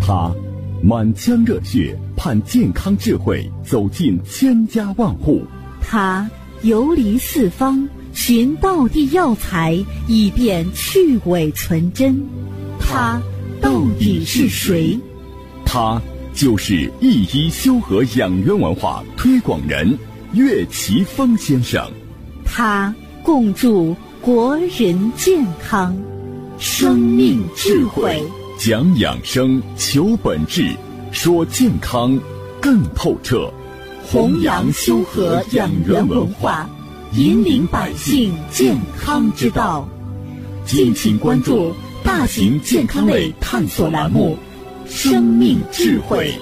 他满腔热血盼健康智慧走进千家万户， 他游离四方寻道地药材，以便去伪存真。他到底是谁？ 他就是一医修和养元文化推广人岳奇峰先生。 他共筑国人健康，生命智慧， 讲养生，求本质，说健康更透彻， 弘扬修和养元文化，引领百姓健康之道。敬请关注大型健康类探索栏目《生命智慧》。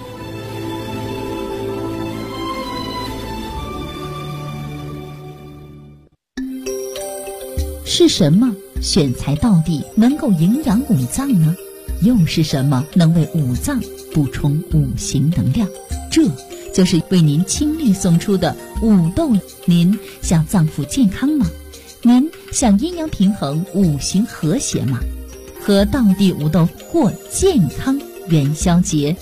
是什么选材到底能够营养五脏呢？又是什么能为五脏补充五行能量？这就是为您倾力送出的五豆。您想脏腑健康吗？您想阴阳平衡、五行和谐吗？和道地五豆过健康元宵节。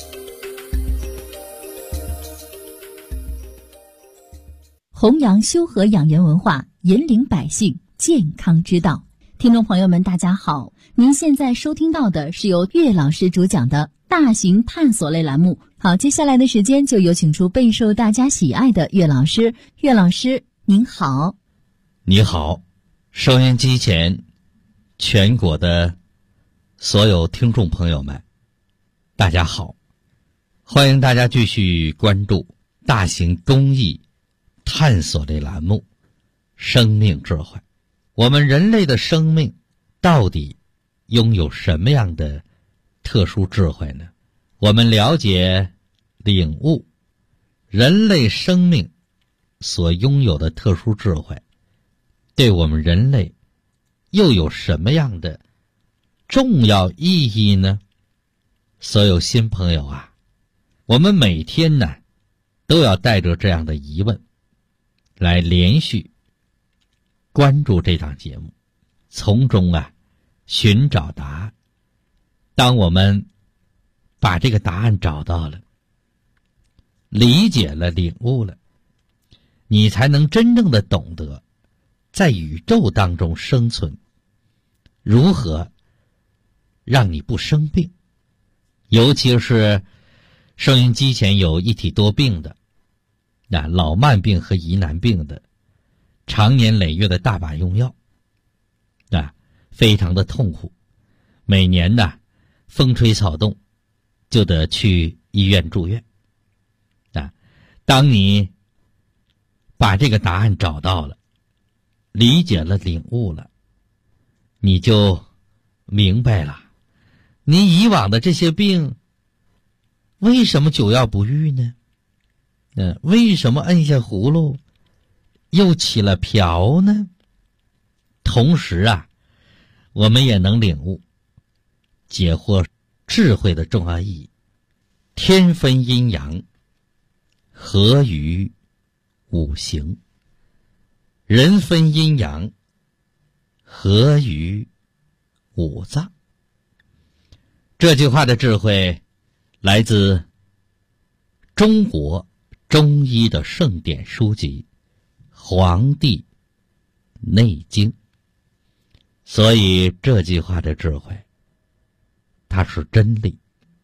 弘扬修和养元文化，引领百姓健康之道。听众朋友们大家好，您现在收听到的是由岳老师主讲的大型探索类栏目。好，接下来的时间就有请出备受大家喜爱的岳老师。岳老师您好。 你好，收音机前全国的所有听众朋友们大家好，欢迎大家继续关注大型公益探索类栏目生命智慧。我们人类的生命到底拥有什么样的特殊智慧呢？我们了解领悟人类生命所拥有的特殊智慧，对我们人类又有什么样的重要意义呢？所有新朋友啊，我们每天呢都要带着这样的疑问来连续关注这档节目，从中寻找答案。当我们把这个答案找到了，理解了，领悟了，你才能真正的懂得在宇宙当中生存，如何让你不生病。尤其是收音机前有一体多病的，老慢病和疑难病的，常年累月的大把用药，非常的痛苦，每年风吹草动就得去医院住院。当你把这个答案找到了，理解了，领悟了，你就明白了，你以往的这些病为什么久药不愈呢？为什么摁下葫芦又起了瓢呢？同时我们也能领悟解惑智慧的重要意义。天分阴阳，合于五行；人分阴阳，合于五脏。这句话的智慧来自中国中医的圣典书籍《黄帝内经》，所以这句话的智慧它是真理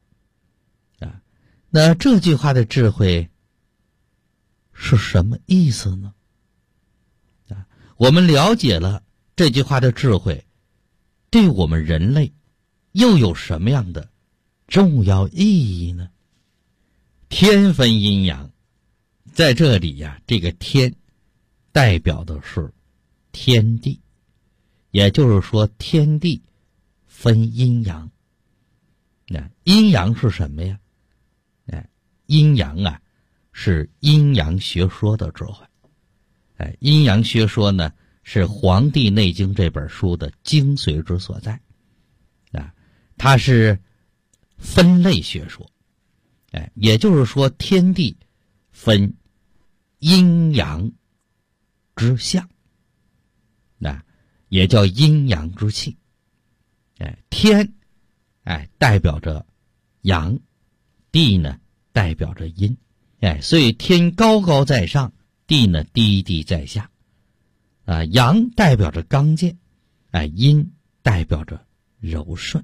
那这句话的智慧是什么意思呢？我们了解了这句话的智慧，对我们人类又有什么样的重要意义呢？天分阴阳，在这里这个天代表的是天地，也就是说天地分阴阳。阴阳是什么呀？阴阳是阴阳学说的智慧。阴阳学说呢是《黄帝内经》这本书的精髓之所在。它是分类学说。也就是说天地分阴阳之象，也叫阴阳之气。天代表着阳，地呢代表着阴，所以天高高在上，地呢低低在下，阳代表着刚健，阴代表着柔顺，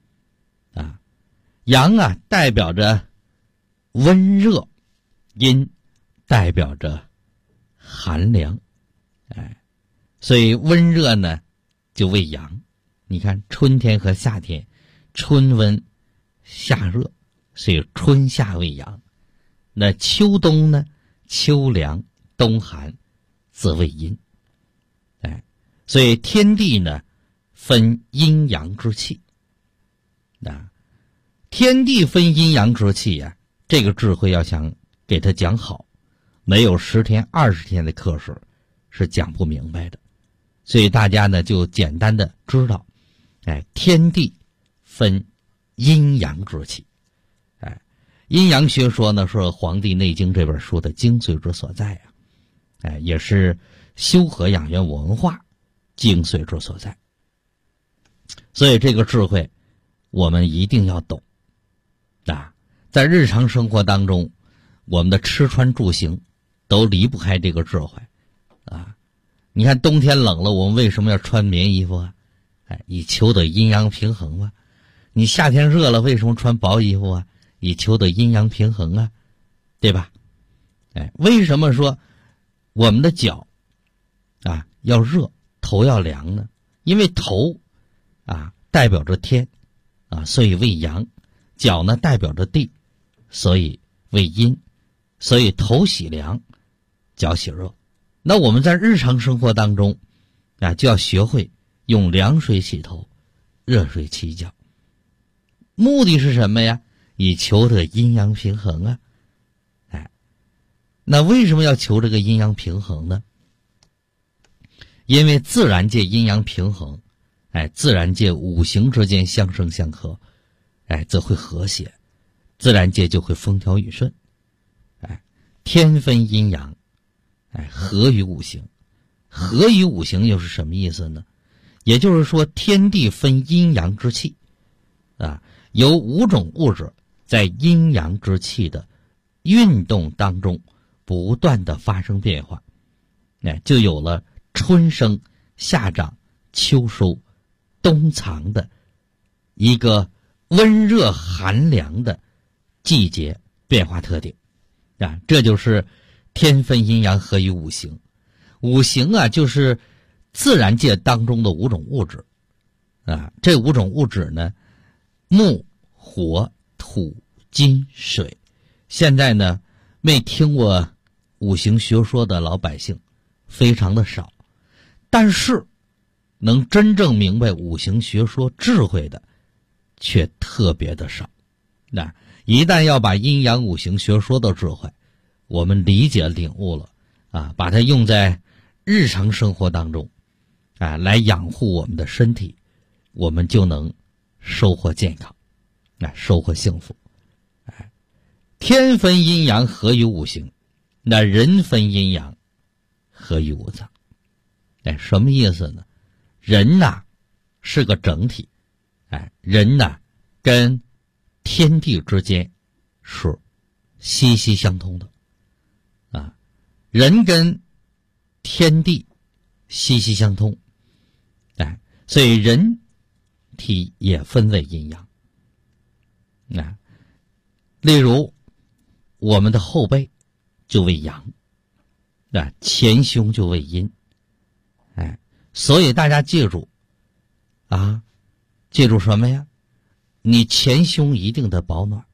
阳代表着温热，阴代表着寒凉，所以温热呢就为阳。你看春天和夏天，春温夏热，所以春夏为阳。那秋冬呢，秋凉冬寒则为阴。所以天地呢分阴阳之气，天地分阴阳之气这个智慧要想给他讲好，没有10天20天的课时是讲不明白的。所以大家呢就简单的知道，天地分阴阳之气。阴阳学说呢是《黄帝内经》这本书的精髓之所在也是修和养元文化精髓之所在。所以这个智慧我们一定要懂在日常生活当中，我们的吃穿住行都离不开这个智慧你看冬天冷了，我们为什么要穿棉衣服以求得阴阳平衡嘛。你夏天热了，为什么穿薄衣服以求得阴阳平衡对吧？为什么说我们的脚要热，头要凉呢？因为头代表着天所以为阳，脚呢代表着地，所以为阴，所以头喜凉，脚喜热。那我们在日常生活当中就要学会用凉水洗头，热水洗脚，目的是什么呀？以求得阴阳平衡那为什么要求这个阴阳平衡呢？因为自然界阴阳平衡，自然界五行之间相生相克，则会和谐，自然界就会风调雨顺。天分阴阳，合于五行。合于五行又是什么意思呢？也就是说天地分阴阳之气有5种物质在阴阳之气的运动当中不断的发生变化，就有了春生、夏长、秋收、冬藏的一个温热寒凉的季节变化特点这就是天分阴阳合于五行。五行就是自然界当中的5种物质这5种物质呢，木、火、土、金、水。现在呢没听过五行学说的老百姓非常的少，但是能真正明白五行学说智慧的却特别的少。一旦要把阴阳五行学说的智慧我们理解领悟了把它用在日常生活当中来养护我们的身体，我们就能收获健康收获幸福。天分阴阳合于五行，那人分阴阳合于五脏。什么意思呢？人是个整体，人跟天地之间是息息相通的人跟天地息息相通所以人体也分为阴阳例如我们的后背就为阳前胸就为阴所以大家记住记住什么呀？你前胸一定得保暖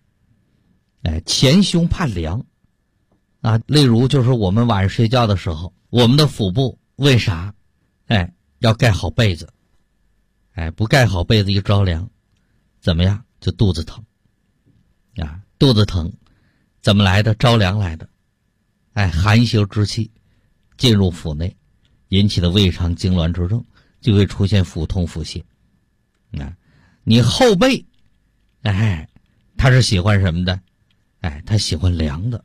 前胸怕凉例如就是我们晚上睡觉的时候，我们的腹部为啥要盖好被子不盖好被子一着凉怎么样？就肚子疼肚子疼怎么来的？着凉来的寒邪之气进入腹内，引起的胃肠痉挛之症就会出现腹痛腹泻你后背他是喜欢什么的？他喜欢凉的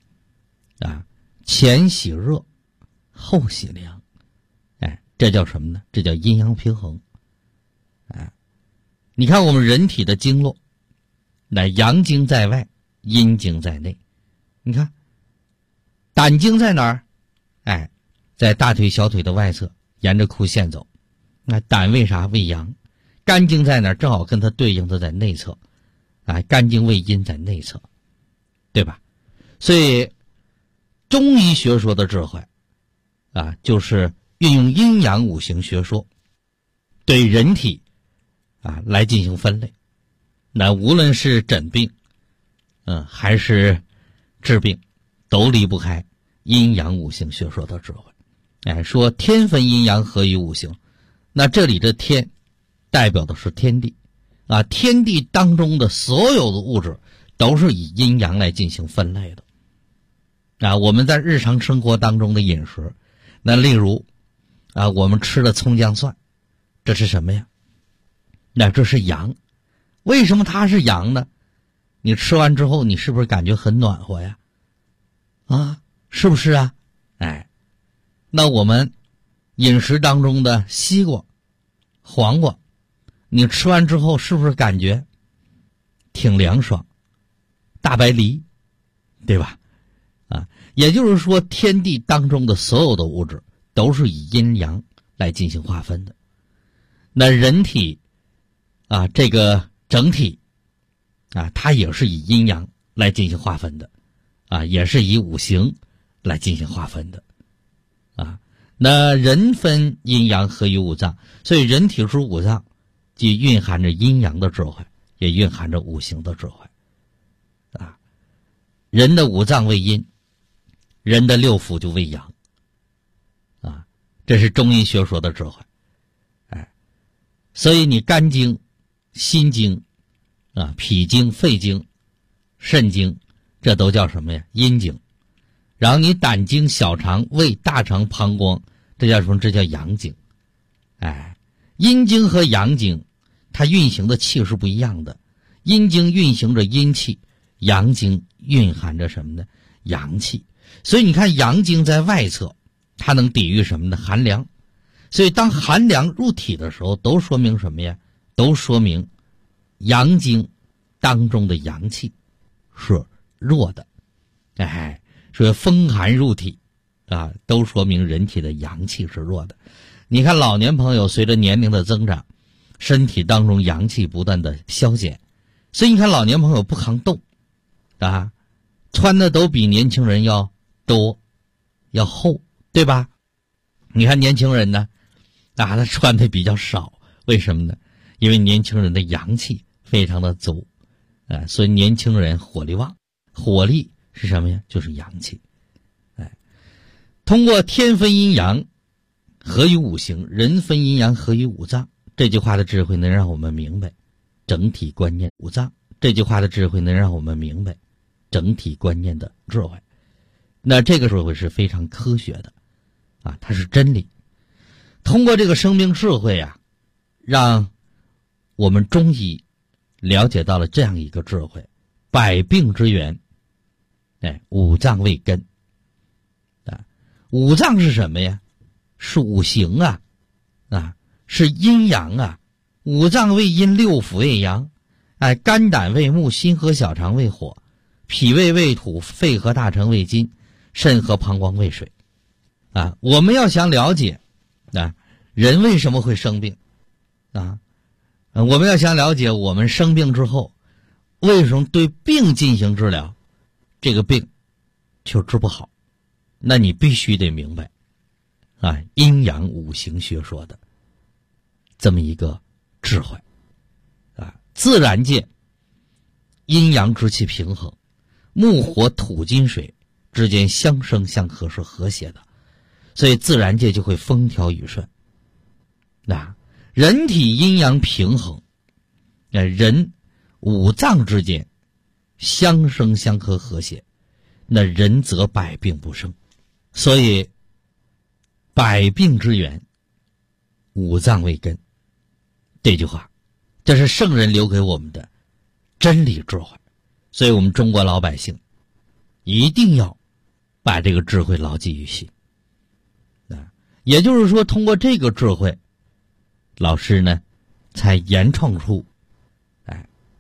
前喜热后喜凉这叫什么呢？这叫阴阳平衡你看我们人体的经络那阳经在外，阴经在内。你看，胆经在哪儿？在大腿、小腿的外侧，沿着裤线走。那胆为啥？为阳。肝经在哪儿？正好跟它对应的在内侧。肝经为阴，在内侧，对吧？所以中医学说的智慧就是运用阴阳五行学说对人体来进行分类。那无论是诊病还是治病，都离不开阴阳五行学说的智慧。说天分阴阳合于五行，那这里的天代表的是天地天地当中的所有的物质都是以阴阳来进行分类的我们在日常生活当中的饮食，那例如我们吃的葱姜蒜，这是什么呀？那这是阳。为什么它是阳呢？你吃完之后，你是不是感觉很暖和呀？是不是啊？那我们饮食当中的西瓜、黄瓜，你吃完之后是不是感觉挺凉爽？大白梨，对吧？也就是说，天地当中的所有的物质都是以阴阳来进行划分的。那人体这个整体它也是以阴阳来进行划分的也是以五行来进行划分的那人分阴阳合于五脏，所以人体之五脏既蕴含着阴阳的智慧，也蕴含着五行的智慧人的五脏为阴，人的六腑就为阳这是中医学说的智慧所以你肝经、心经脾经、肺经、肾经，这都叫什么呀？阴经。然后你胆经、小肠、胃、大肠、膀胱，这叫什么？这叫阳经。阴经和阳经它运行的气是不一样的。阴经运行着阴气，阳经蕴含着什么呢？阳气。所以你看阳经在外侧，它能抵御什么呢？寒凉。所以当寒凉入体的时候，都说明什么呀？都说明阳经当中的阳气是弱的。所以风寒入体都说明人体的阳气是弱的。你看老年朋友随着年龄的增长，身体当中阳气不断的消减，所以你看老年朋友不抗冻穿的都比年轻人要多要厚，对吧？你看年轻人呢他穿的比较少，为什么呢？因为年轻人的阳气非常的足所以年轻人火力旺。火力是什么呀？就是阳气。通过天分阴阳合于五行，人分阴阳合于五脏，这句话的智慧能让我们明白整体观念五脏。这句话的智慧能让我们明白整体观念的智慧。那这个智慧是非常科学的它是真理。通过这个生命智慧让我们中医了解到了这样一个智慧：百病之源五脏为根五脏是什么呀？是五行是阴阳五脏为阴，六腑为阳肝胆为木，心和小肠为火，脾胃为土，肺和大肠为金，肾和膀胱为水我们要想了解人为什么会生病我们要想了解我们生病之后为什么对病进行治疗，这个病就治不好，那你必须得明白阴阳五行学说的这么一个智慧自然界阴阳之气平衡，木火土金水之间相生相克是和谐的，所以自然界就会风调雨顺人体阴阳平衡人五脏之间相生相克和谐，那人则百病不生。所以百病之源五脏为根，这句话这是圣人留给我们的真理智慧。所以我们中国老百姓一定要把这个智慧牢记于心也就是说通过这个智慧，老师呢才研创出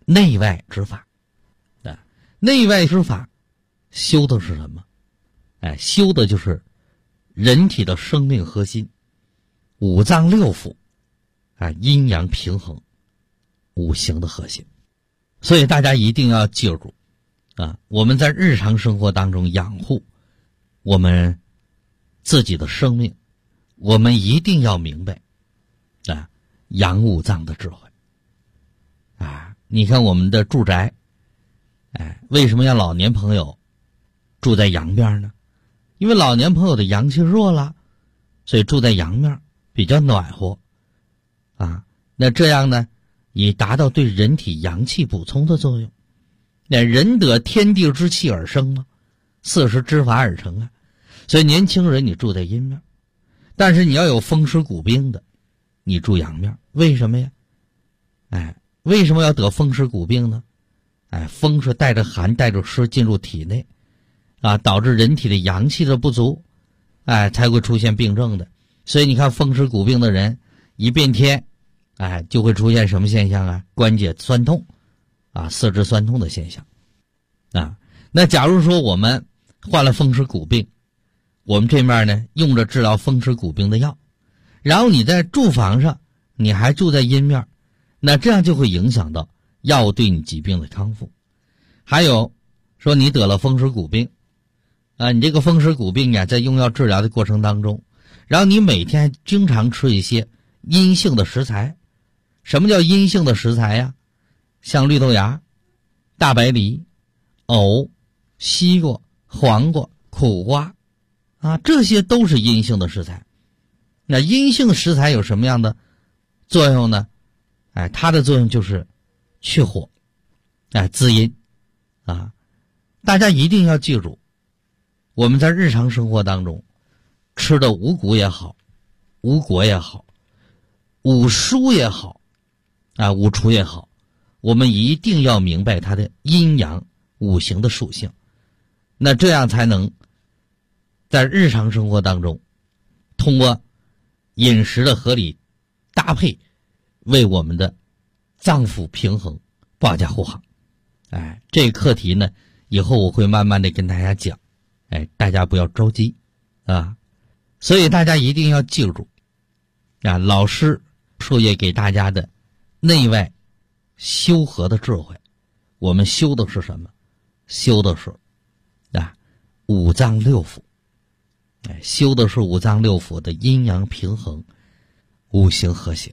内外之法。内外之法修的是什么？修的就是人体的生命核心，五脏六腑，阴阳平衡，五行的核心。所以大家一定要记住我们在日常生活当中养护我们自己的生命，我们一定要明白养五脏的智慧。你看我们的住宅，为什么让老年朋友住在阳边呢？因为老年朋友的阳气弱了，所以住在阳面比较暖和那这样呢，以达到对人体阳气补充的作用。那人得天地之气而生嘛，40之法而成所以年轻人你住在阴面，但是你要有风湿骨病的，你住阳面。为什么呀？为什么要得风湿骨病呢？风是带着寒带着湿进入体内导致人体的阳气的不足才会出现病症的。所以你看风湿骨病的人一变天就会出现什么现象关节酸痛四肢酸痛的现象那假如说我们患了风湿骨病，我们这面呢用着治疗风湿骨病的药，然后你在住房上你还住在阴面，那这样就会影响到药物对你疾病的康复。还有说你得了风湿骨病你这个风湿骨病在用药治疗的过程当中，然后你每天经常吃一些阴性的食材。什么叫阴性的食材呀？像绿豆芽、大白梨、藕、西瓜、黄瓜、苦瓜这些都是阴性的食材。那阴性食材有什么样的作用呢？它的作用就是去火滋阴大家一定要记住，我们在日常生活当中吃的五谷也好，五果也好，五蔬也好五畜也好，我们一定要明白它的阴阳五行的属性，那这样才能在日常生活当中通过饮食的合理搭配，为我们的脏腑平衡保驾护航。这个课题呢以后我会慢慢的跟大家讲，大家不要着急所以大家一定要记住老师授业给大家的内外修和的智慧。我们修的是什么？修的是五脏六腑修的是五脏六腑的阴阳平衡，五行和谐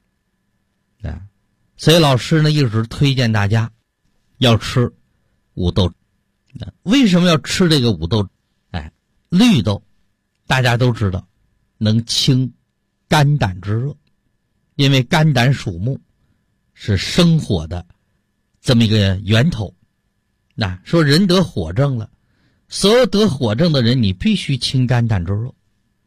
所以老师呢一直推荐大家要吃五豆。为什么要吃这个五豆？绿豆大家都知道能清肝胆之热，因为肝胆属木，是生火的这么一个源头。说人得火症了，所有得火症的人你必须清肝胆之热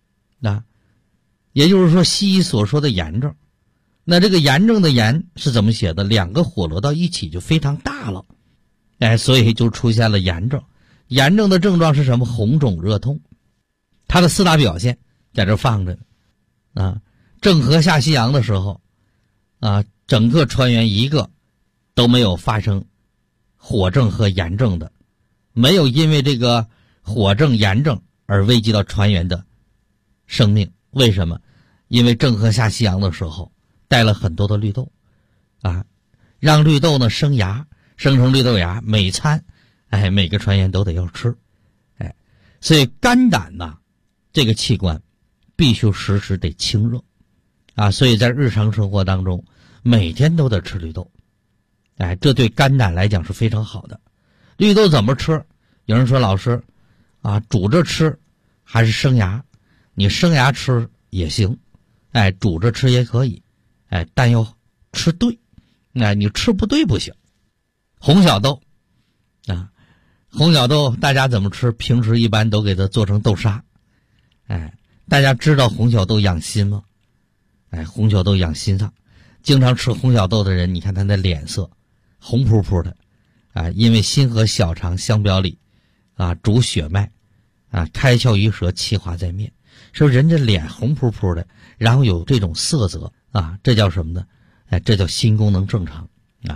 也就是说西医所说的炎症。那这个炎症的炎是怎么写的？两个火合到一起就非常大了所以就出现了炎症。炎症的症状是什么？红肿热痛。它的4大表现在这放着郑和下西洋的时候整个船员一个都没有发生火症和炎症的，没有因为这个火症炎症而危及到船员的生命。为什么？因为郑和下西洋的时候带了很多的绿豆让绿豆呢生芽，生成绿豆芽，每餐每个船员都得要吃所以肝胆这个器官必须时时得清热所以在日常生活当中每天都得吃绿豆这对肝胆来讲是非常好的。绿豆怎么吃？有人说老师煮着吃还是生芽？你生芽吃也行煮着吃也可以但要吃对你吃不对不行。红小豆红小豆大家怎么吃？平时一般都给它做成豆沙大家知道红小豆养心吗？红小豆养心脏。经常吃红小豆的人，你看他的脸色红扑扑的因为心和小肠相表里主血脉开窍于舌，气化在面，说人这脸红扑扑的，然后有这种色泽这叫什么呢？这叫心功能正常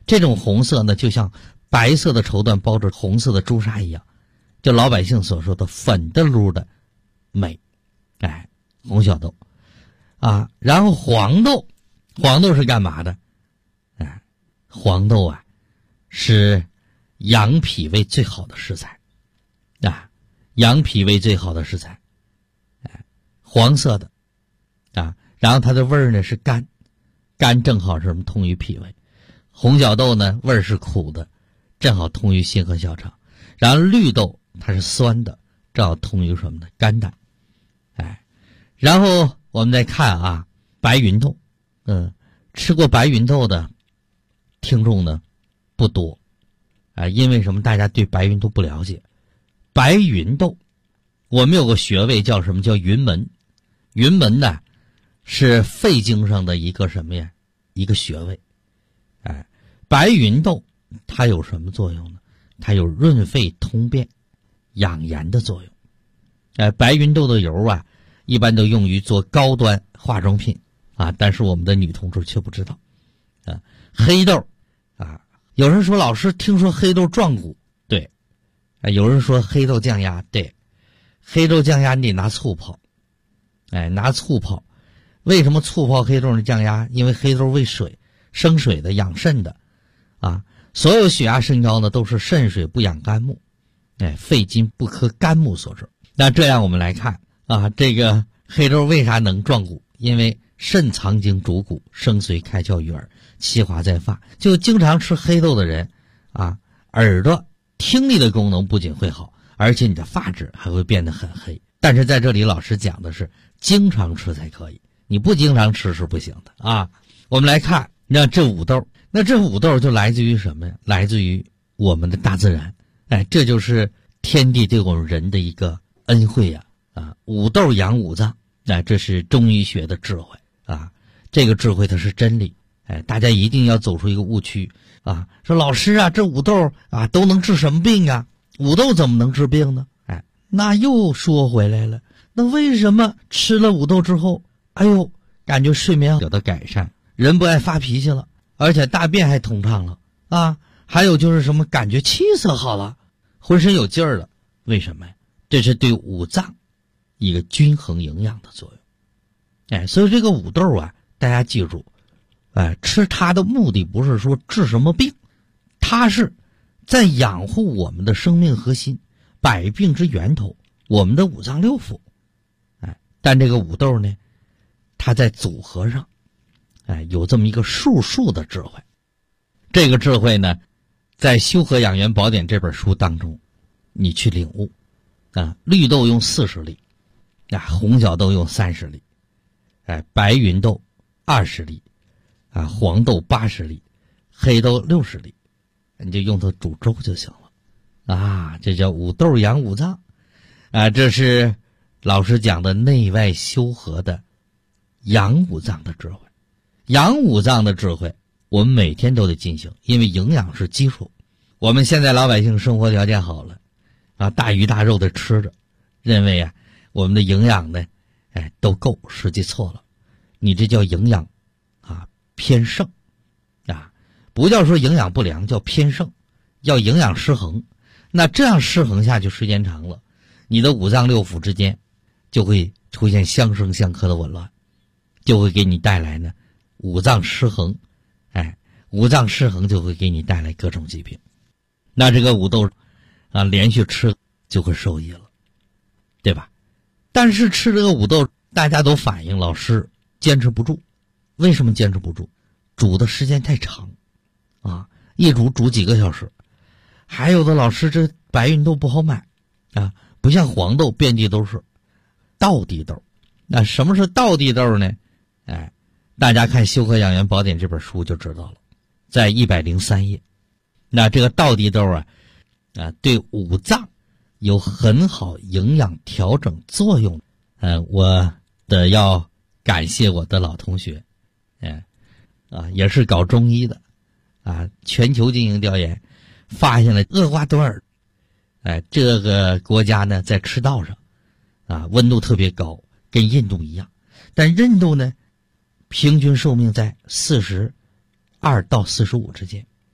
这种红色呢，就像白色的绸缎包着红色的朱砂一样，就老百姓所说的粉的噜的美。红小豆啊，然后黄豆是干嘛的？黄豆啊是养脾胃最好的食材啊，养脾胃最好的食材，黄色的啊，然后它的味儿呢是甘正好是什么通于脾胃。红小豆呢味儿是苦的，正好通于心和小肠。然后绿豆它是酸的，正好通于什么呢？肝胆。然后我们再看啊，白芸豆，吃过白芸豆的听众呢不多因为什么？大家对白芸豆不了解。白芸豆我们有个穴位叫什么？叫云门。云门呢是肺经上的一个什么呀？一个穴位。白芸豆它有什么作用呢？它有润肺通便养颜的作用。白芸豆的油啊一般都用于做高端化妆品但是我们的女同志却不知道。黑豆有人说老师听说黑豆壮骨，对。有人说黑豆降压，对。黑豆降压你得拿醋泡，拿醋泡。为什么醋泡黑豆能降压？因为黑豆为水，生水的，养肾的所有血压升高呢都是肾水不养肝木，肺金不克肝木所致。那这样我们来看这个黑豆为啥能壮骨？因为肾藏精主骨，生髓开窍于耳，气化在发。就经常吃黑豆的人耳朵听力的功能不仅会好，而且你的发质还会变得很黑。但是在这里老师讲的是经常吃才可以，你不经常吃是不行的我们来看那这五豆，那这五豆就来自于什么呀？来自于我们的大自然。这就是天地对我们人的一个恩惠五豆养五脏，这是中医学的智慧这个智慧它是真理。大家一定要走出一个误区说老师这五豆都能治什么病啊？五豆怎么能治病呢？那又说回来了，那为什么吃了五豆之后感觉睡眠有的改善，人不爱发脾气了，而且大便还通畅了还有就是什么感觉气色好了，浑身有劲儿了。为什么呀？这是对五脏一个均衡营养的作用。所以这个五豆大家记住吃它的目的不是说治什么病，它是在养护我们的生命核心，百病之源头，我们的五脏六腑。但这个五豆呢，它在组合上有这么一个术的智慧。这个智慧呢在《修和养元宝典》这本书当中你去领悟绿豆用40粒红小豆用30粒白芸豆20粒黄豆80粒，黑豆60粒，你就用它煮粥就行了这叫五豆养五脏这是老师讲的内外修和的养五脏的智慧。养五脏的智慧我们每天都得进行，因为营养是基础。我们现在老百姓生活条件好了大鱼大肉的吃着，认为我们的营养呢都够，实际错了。你这叫营养偏盛不叫说营养不良，叫偏盛，要营养失衡。那这样失衡下去时间长了，你的五脏六腑之间就会出现相生相克的紊乱，就会给你带来呢五脏失衡五脏失衡就会给你带来各种疾病。那这个五豆连续吃就会受益了，对吧？但是吃这个五豆大家都反映老师坚持不住。为什么坚持不住？煮的时间太长一煮几个小时。还有的老师这白芸豆不好买不像黄豆遍地都是。道地豆，那什么是道地豆呢？大家看《修和养元宝典》这本书就知道了，在103页。那这个道地豆对五脏有很好营养调整作用。我要感谢我的老同学，也是搞中医的全球进行调研，发现了厄瓜多尔这个国家呢在赤道上温度特别高，跟印度一样，但印度呢平均寿命在42到45之间，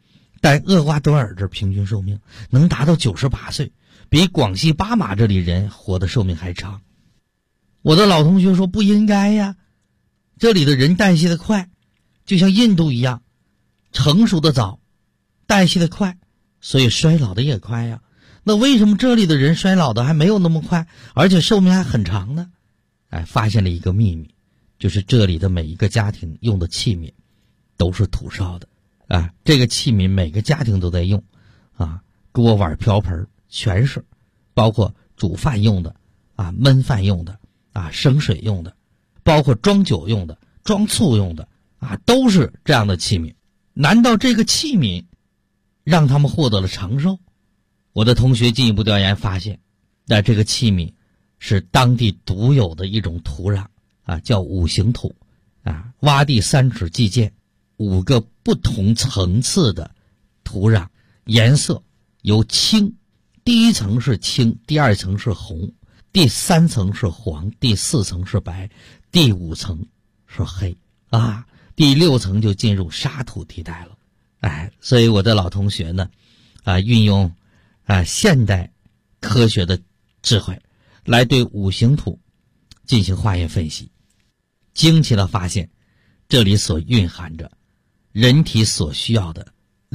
但厄瓜多尔这平均寿命能达到98岁，比广西巴马这里人活的寿命还长。我的老同学说不应该呀，这里的人代谢的快，就像印度一样，成熟的早，代谢的快，所以衰老的也快呀。那为什么这里的人衰老的还没有那么快，而且寿命还很长呢？发现了一个秘密，就是这里的每一个家庭用的器皿都是土烧的这个器皿每个家庭都在用锅碗瓢盆全是，包括煮饭用的焖饭用的生水用的，包括装酒用的装醋用的都是这样的器皿。难道这个器皿让他们获得了长寿？我的同学进一步调研发现，这个器皿是当地独有的一种土壤叫五行土洼地3尺计见5个不同层次的土壤，颜色由青，第一层是青，第二层是红，第3层是黄，第4层是白，第5层是黑第6层就进入沙土地带了。所以我的老同学呢运用现代科学的智慧来对五行土进行化验分析，惊奇地发现这里所蕴含着人体所需要的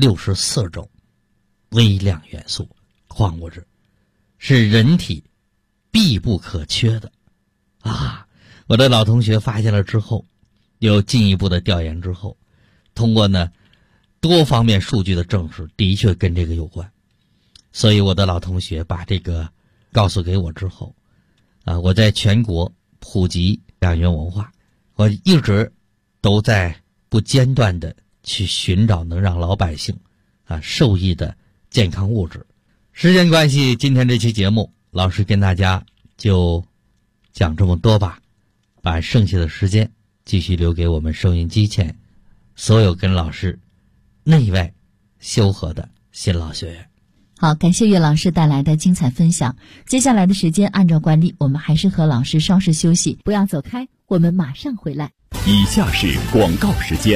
64种微量元素矿物质，是人体必不可缺的我的老同学发现了之后，有进一步的调研之后，通过多方面数据的证实，的确跟这个有关。所以我的老同学把这个告诉给我之后我在全国普及养元文化，我一直都在不间断的去寻找能让老百姓受益的健康物质。时间关系，今天这期节目老师跟大家就讲这么多吧，把剩下的时间继续留给我们收音机前所有跟老师内外修合的新老学员。 好，感谢岳老师带来的精彩分享。接下来的时间按照惯例，我们还是和老师稍事休息，不要走开，我们马上回来。 以下是广告时间。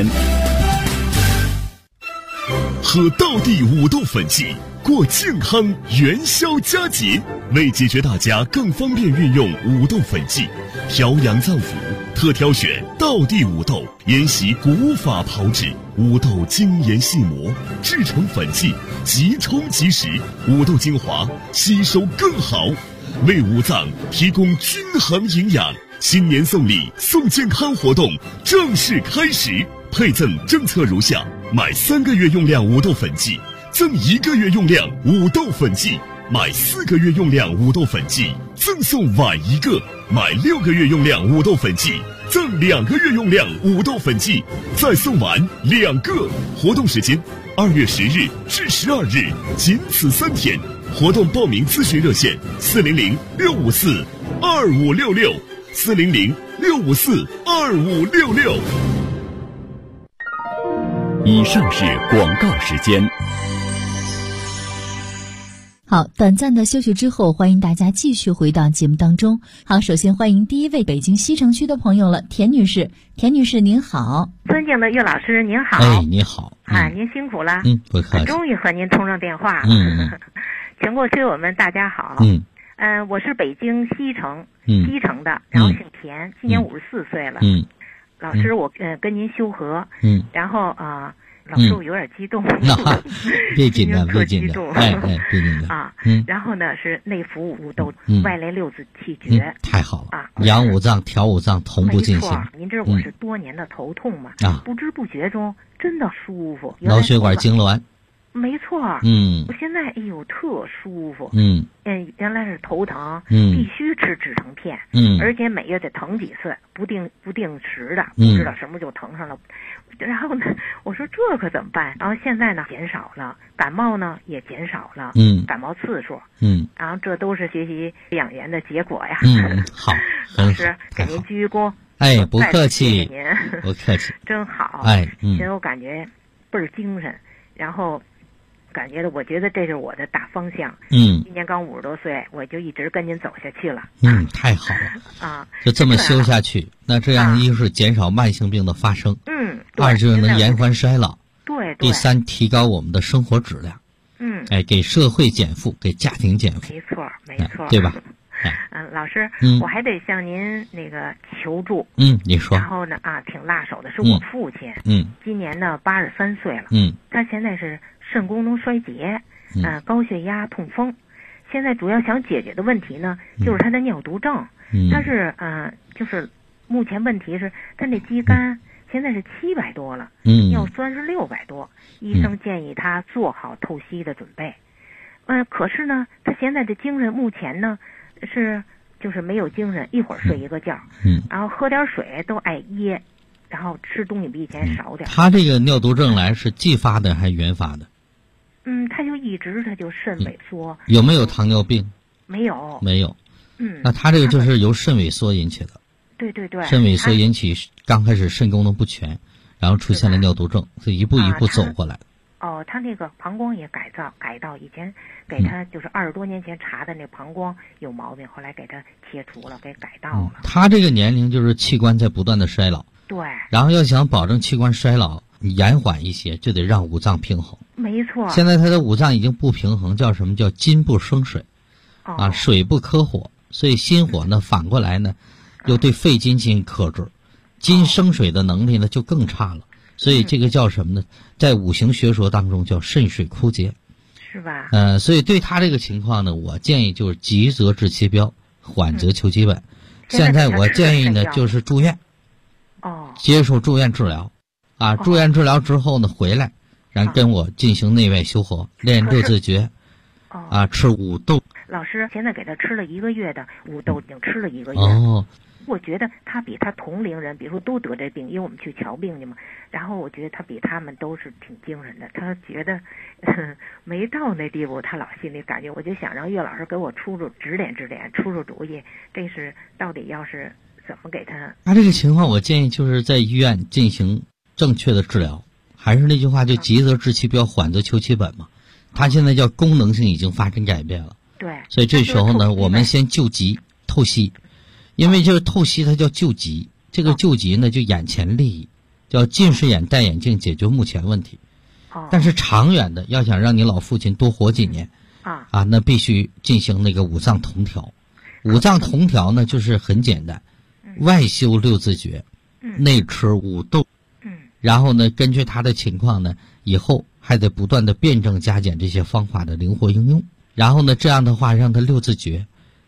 喝道地五豆粉剂，过健康元宵佳节。为解决大家更方便运用五豆粉剂，调养脏腑，特挑选道地五豆，沿袭古法炮制，五豆精研细磨，制成粉剂，即冲即食，五豆精华吸收更好，为五脏提供均衡营养。新年送礼送健康活动正式开始，配赠政策如下：买3个月用量五豆粉剂赠1个月用量五豆粉剂，买4个月用量五豆粉剂赠送碗1个，买6个月用量五豆粉剂赠2个月用量五豆粉剂，再送碗2个。活动时间2月10日至12日，仅此3天。活动报名咨询热线400-654-2566 400-654-2566。 以上是广告时间。 好，短暂的休息之后，欢迎大家继续回到节目当中。好，首先欢迎第一位北京西城区的朋友了，田女士。田女士您好。 尊敬的岳老师您好。 你好。 您辛苦了。 不客气。 终于和您通上电话了。全国车友们大家好。我是北京西城的，然后姓田，今年54岁了。老师，我跟您修和。然后老师，我有点激动。 别紧张，别紧张。别紧张。 然后呢是内服五豆，外来6子气绝。 太好了。养五脏、调五脏同步进行。 没错，您知道我是多年的头痛嘛？不知不觉中真的舒服。 脑血管痉挛。 没错。我现在特舒服。原来是头疼，必须吃止疼片。而且每月得疼几次，不定时的，不知道什么就疼上了。然后呢，我说这可怎么办？然后现在呢减少了，感冒呢也减少了。感冒次数。然后这都是学习养元的结果呀。 好， 老师给您鞠躬。 不客气。 您不客气。 真好。现在我感觉倍儿精神，然后。我觉得这是我的大方向。今年刚50多岁，我就一直跟您走下去了。 太好了。就这么修下去，那这样一是减少慢性病的发生，二就是能延缓衰老。 对。 对。 第3，提高我们的生活质量。给社会减负，给家庭减负。 没错，没错， 对吧？ 老师，我还得向您那个求助。 你说。 然后呢挺辣手的，是我父亲。今年呢83岁了。他现在是肾功能衰竭，高血压、痛风。现在主要想解决的问题呢，就是他的尿毒症。他是就是目前问题是他那肌酐现在是700多了，尿酸是600多。医生建议他做好透析的准备。可是呢，他现在的精神目前呢是就是没有精神，一会儿睡一个觉，然后喝点水都爱噎，然后吃东西比以前少点。 他这个尿毒症来是继发的还是原发的？ 他就一直他就肾萎缩。 有没有糖尿病？ 没有。 没有。那他这个就是由肾萎缩引起的。 对对对。 肾萎缩引起刚开始肾功能不全，然后出现了尿毒症，是一步一步走过来。 他那个膀胱也改道，以前给他就是20多年前查的那膀胱有毛病，后来给他切除了，给改道了。 他这个年龄就是器官在不断的衰老。 对。然后要想保证器官衰老延缓一些，就得让五脏平衡。 没错。 现在他的五脏已经不平衡，叫什么叫金不生水，水不克火，所以心火呢反过来呢，又对肺金进行克制，金生水的能力呢就更差了。所以这个叫什么呢？在五行学说当中叫肾水枯竭， 是吧？ 所以对他这个情况呢，我建议就是急则治其标，缓则求其本。现在我建议呢就是住院，接受住院治疗，住院治疗之后呢回来，然后跟我进行内外修和，练六字诀，吃五豆。 老师现在给他吃了1个月的五豆，已经吃了1个月。我觉得他比他同龄人，比如说都得这病，因为我们去瞧病去嘛。然后我觉得他比他们都是挺精神的。他觉得没到那地步，他老心里感觉。我就想让岳老师给我指点，出主意。这是到底要是怎么给他？ 这个情况，我建议就是在医院进行正确的治疗。还是那句话，就急则治其标，缓则求其本嘛。他现在叫功能性已经发生改变了。 对。 所以这时候呢，我们先救急透析。因为这个透析它叫救急，这个救急呢就眼前利益，叫近视眼戴眼镜解决目前问题。但是长远的要想让你老父亲多活几年，那必须进行那个五脏同调。五脏同调呢就是很简单，外修六字诀，内吃五豆，然后呢根据他的情况呢，以后还得不断的辩证加减这些方法的灵活应用。然后呢这样的话让他六字诀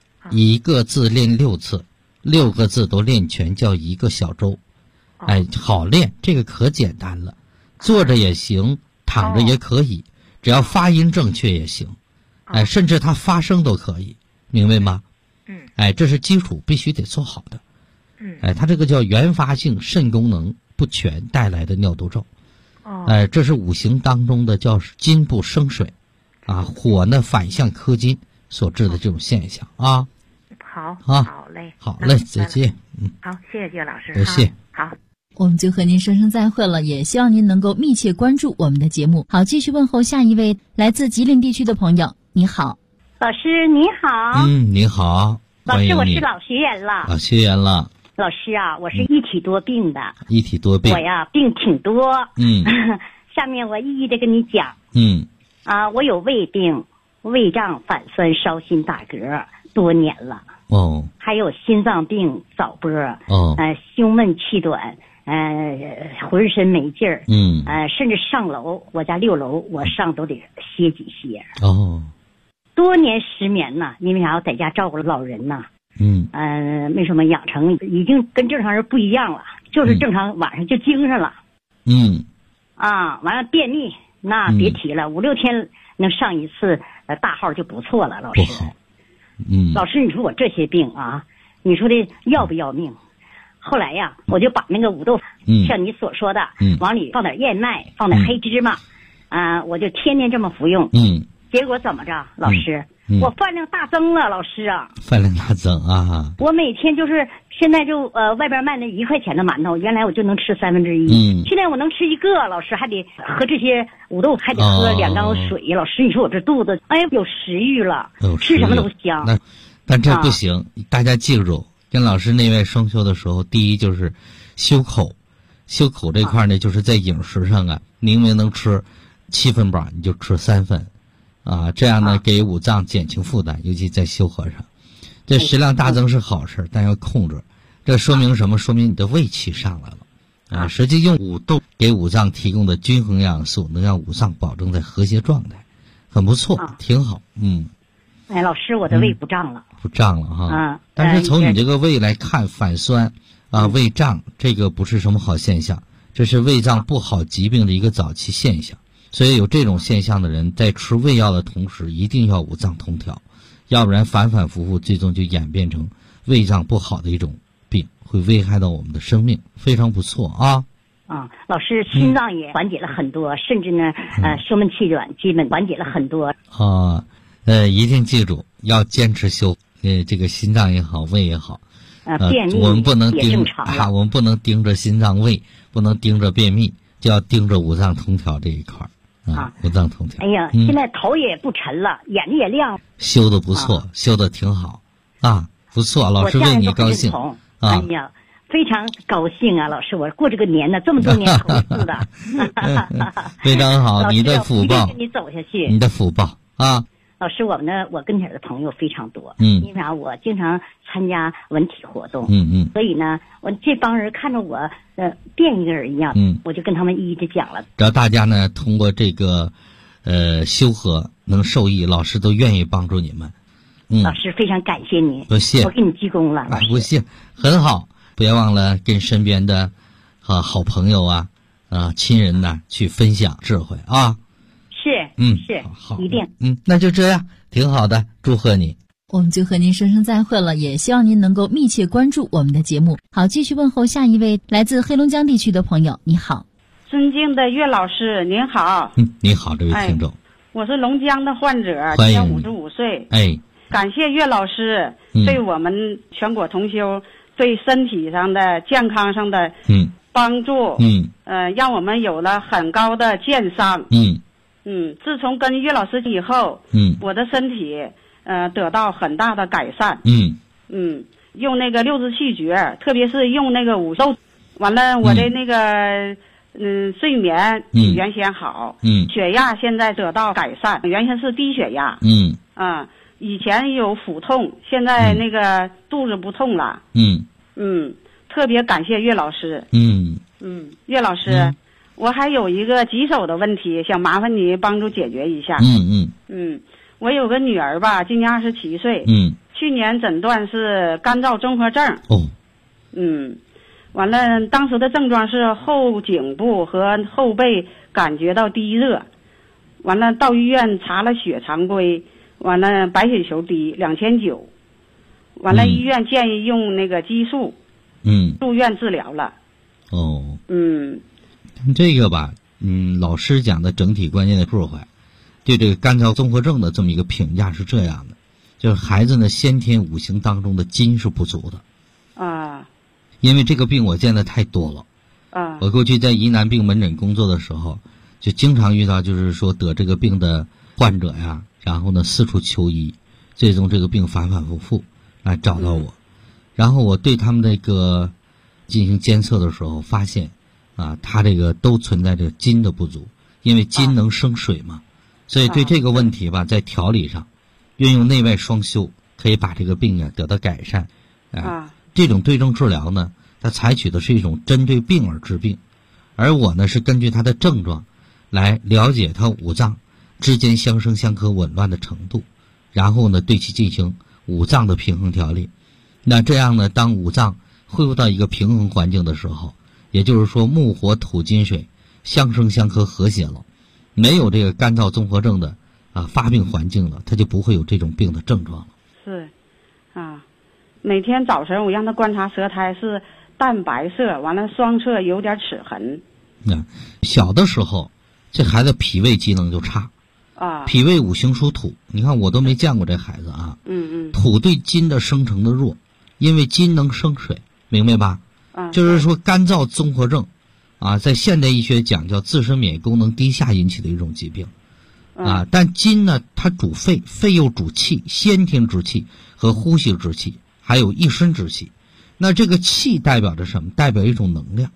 1个字练6次，6个字都练全，叫1个小周。好练，这个可简单了，坐着也行，躺着也可以，只要发音正确也行。甚至他发声都可以，明白吗？这是基础，必须得做好的。他这个叫原发性肾功能不全带来的尿毒症。这是五行当中的叫金不生水，火呢反向克金所致的这种现象啊。 好嘞， 好嘞，再见。 好，谢谢岳老师。 不谢。 好， 我们就和您说声再会了，也希望您能够密切关注我们的节目。好，继续问候下一位来自吉林地区的朋友。你好， 老师你好。 你好， 老师，我是老学员了。 老学员了。 老师啊，我是一体多病的。 一体多病。 我呀，病挺多。下面我一一的跟你讲。我有胃病、胃胀、反酸、烧心、打嗝，多年了。还有心脏病、早搏，胸闷气短，浑身没劲儿，甚至上楼，我家6楼，我上都得歇几歇。多年失眠呐，因为啥？我在家照顾老人呐。没什么养成，已经跟正常人不一样了，就是正常晚上就精神了。完了便秘，那别提了，5、6天能上一次大号就不错了，老师。老师，你说我这些病你说的要不要命？后来呀，我就把那个五豆，像你所说的，往里放点燕麦，放点黑芝麻，我就天天这么服用。结果怎么着，老师？我饭量大增了，老师啊！ 饭量大增啊！ 我每天就是现在就外边卖那1块钱的馒头，原来我就能吃1/3，现在我能吃1个，老师还得喝这些五豆，还得喝2缸水。老师，你说我这肚子，有食欲了，吃什么都香。 但这不行，大家记住，跟老师内外双修的时候，第一就是修口， 修口这块呢，就是在饮食上啊，明明能吃7分饱，你就吃3分，这样呢给五脏减轻负担，尤其在修和上。这食量大增是好事，但要控制。这说明什么？说明你的胃气上来了实际用五豆给五脏提供的均衡营养素，能让五脏保证在和谐状态，很不错，挺好。 哎，老师，我的胃不胀了， 不胀了哈。但是从你这个胃来看，反酸胃胀，这个不是什么好现象，这是胃脏不好疾病的一个早期现象。所以有这种现象的人，在吃胃药的同时，一定要五脏同调，要不然反反复复，最终就演变成胃脏不好的一种病，会危害到我们的生命。非常不错老师，心脏也缓解了很多，甚至呢，胸闷气软基本缓解了很多。 一定记住要坚持修，这个心脏也好，胃也好。 便秘我们不能盯我们不能盯着心脏胃，不能盯着便秘，就要盯着五脏同调这一块五脏同调。 哎呀，现在头也不沉了，眼睛也亮。 修得不错，修得挺好不错，老师为你高兴哎呀，非常高兴老师，我过这个年呢，这么多年头一次的， 非常好，你的福报， 跟你走下去， 你的福报老师，我跟前的朋友非常多，因为我经常参加文体活动，所以呢，我这帮人看着我变一个人一样，我就跟他们一一的讲了。 只要大家呢通过这个修和能受益，老师都愿意帮助你们。 老师非常感谢你， 不谢， 我给你鞠躬了。 不谢，很好，别忘了跟身边的好朋友亲人呢去分享智慧是好， 一定那就这样，挺好的，祝贺你。 我们就和您说声再会了，也希望您能够密切关注我们的节目。好，继续问候下一位来自黑龙江地区的朋友。你好， 尊敬的岳老师您好。 你好，这位听众， 我是龙江的患者，今年55岁。感谢岳老师对我们全国同修对身体上的健康上的帮助，让我们有了很高的健商。自从跟岳老师以后，我的身体得到很大的改善。用那个六字气诀，特别是用那个五豆，完了我的那个睡眠比原先好，血压现在得到改善，原先是低血压，以前有腹痛，现在那个肚子不痛了。特别感谢岳老师。岳老师，我还有一个棘手的问题，想麻烦你帮助解决一下。我有个女儿吧，今年27岁。去年诊断是干燥综合症。完了，当时的症状是后颈部和后背感觉到低热。完了，到医院查了血常规，完了白血球低2900。完了，医院建议用那个激素。住院治疗了。 这个吧，老师讲的整体关键的智慧，对这个干燥综合症的这么一个评价是这样的，就是孩子呢先天五行当中的金是不足的。因为这个病我见的太多了。我过去在疑难病门诊工作的时候，就经常遇到就是说得这个病的患者呀，然后呢四处求医，最终这个病反反复复来找到我。然后我对他们这个进行监测的时候发现他这个都存在着金的不足，因为金能生水嘛，所以对这个问题吧，在调理上运用内外双修，可以把这个病得到改善。这种对症治疗呢，它采取的是一种针对病而治病，而我呢是根据它的症状来了解它五脏之间相生相克紊乱的程度，然后呢对其进行五脏的平衡调理。那这样呢，当五脏恢复到一个平衡环境的时候，也就是说木火土金水相生相克和谐了，没有这个干燥综合症的发病环境了，它就不会有这种病的症状了。 是每天早晨我让他观察舌苔是淡白色，完了双侧有点齿痕。 小的时候这孩子脾胃机能就差脾胃五行属土，你看我都没见过这孩子土对金的生成的弱，因为金能生水，明白吧？就是说干燥综合症在现代医学讲叫自身免疫功能低下引起的一种疾病但金呢它主肺，肺又主气，先天之气和呼吸之气，还有一身之气。那这个气代表着什么？代表一种能量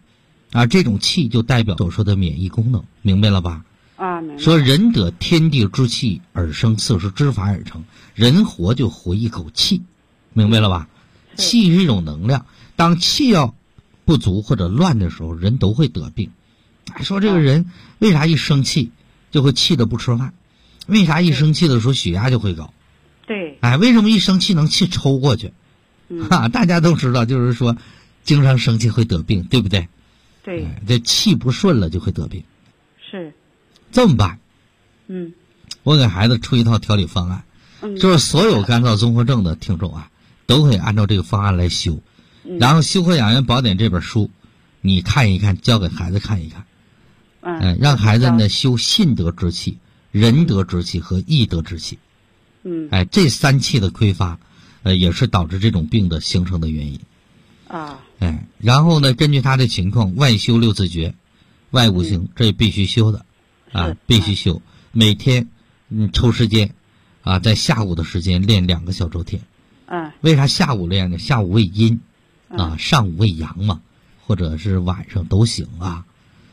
啊，这种气就代表所说的免疫功能，明白了吧？ 啊，明白。 说人得天地之气而生，色是之法而成，人活就活一口气，明白了吧？气是一种能量，当气要不足或者乱的时候，人都会得病。说这个人为啥一生气就会气得不吃饭？为啥一生气的时候血压就会高？ 对。 为什么一生气能气抽过去？大家都知道，就是说经常生气会得病，对不对？ 对。 这气不顺了就会得病。 是。 这么办？我给孩子出一套调理方案，就是所有干燥综合症的听众啊，都可以按照这个方案来修。然后《修和养元宝典》这本书，你看一看，教给孩子看一看。让孩子呢修信德之气、仁德之气和义德之气。这三气的匮乏，也是导致这种病的形成的原因。然后呢，根据他的情况，外修六字诀，外五行，这必须修的。必须修，每天抽时间在下午的时间练2个小周天。为啥下午练呢？下午为阴上午为阳嘛，或者是晚上都行啊。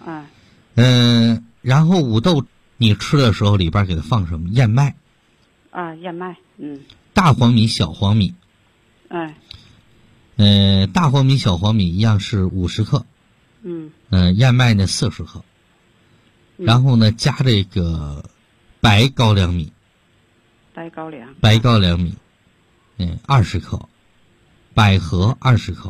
然后五豆你吃的时候里边给它放什么？燕麦。 燕麦。 大黄米、小黄米。大黄米、小黄米一样是50克。燕麦呢40克。然后呢，加这个白高粱米。 白高粱米，20克，百合20克